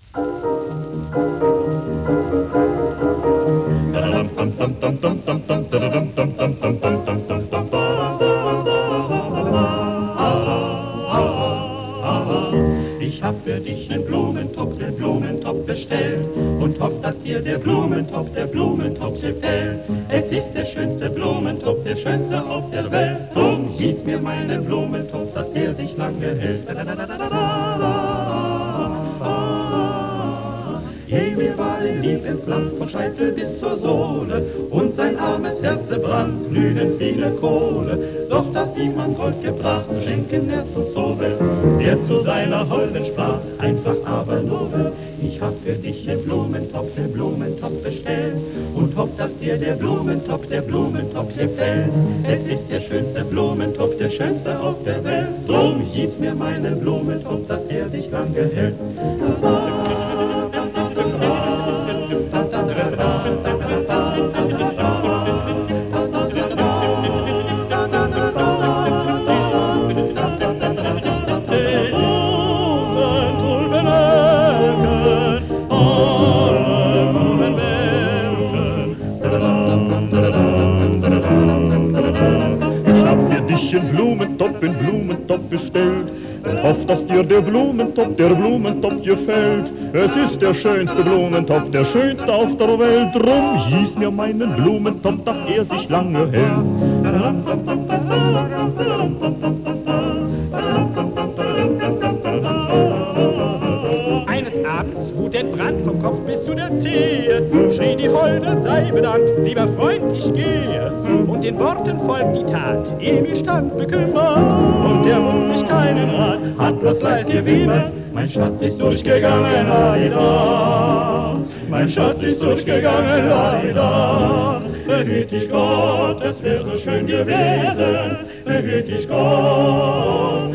Ich hab für dich den Blumentopf bestellt und hoff, dass dir der Blumentopf gefällt. Es ist der schönste Blumentopf, der schönste auf der Welt. Drum hieß mir meinen Blumentopf, dass der sich lange hält. Emil war in Lieb entflammt, von Scheitel bis zur Sohle, und sein armes Herze brannt, glühend wie ne Kohle. Doch dass ihm man Gold gebracht, schenken er zum Zobel, der zu seiner Holden sprach, einfach aber nobel. Ich hab für dich den Blumentopf bestellt und hoff, dass dir der Blumentopf gefällt. Es ist der schönste Blumentopf, der schönste auf der Welt. Drum hieß mir meinen Blumentopf, dass er sich lange hält. Blumentopf bestellt und hoff, dass dir der Blumentopf gefällt. Es ist der schönste Blumentopf, der schönste auf der Welt. Drum hieß mir meinen Blumentopf, dass er sich lange hält. Eines Abends, wo der Brand vom Kopf bis zu der Zehe, schrie die Holde, sei bedankt, lieber Freund, ich gehe. Und den Worten folgt die Tat, Emil stand bekümmert, und der wusste sich keinen Rat, hat bloß leis gewimmert. Mein Schatz ist durchgegangen, leider, mein Schatz ist durchgegangen, leider. Behüt dich Gott, es wäre so schön gewesen, behüt dich Gott.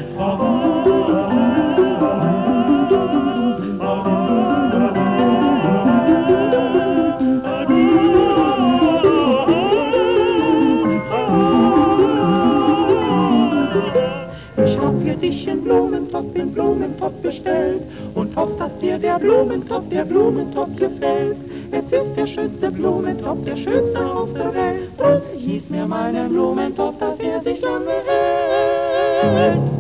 Ich hab für dich den Blumentopf bestellt und hoff, dass dir der Blumentopf gefällt. Es ist der schönste Blumentopf, der schönste auf der Welt. Drum hieß mir meinen Blumentopf, dass er sich lange hält.